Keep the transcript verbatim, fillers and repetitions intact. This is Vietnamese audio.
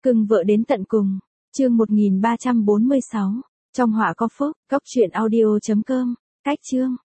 Cưng vợ đến tận cùng. Chương một nghìn ba trăm bốn mươi sáu. Trong họa có phúc. Cóc truyện audio chấm com. Cách chương.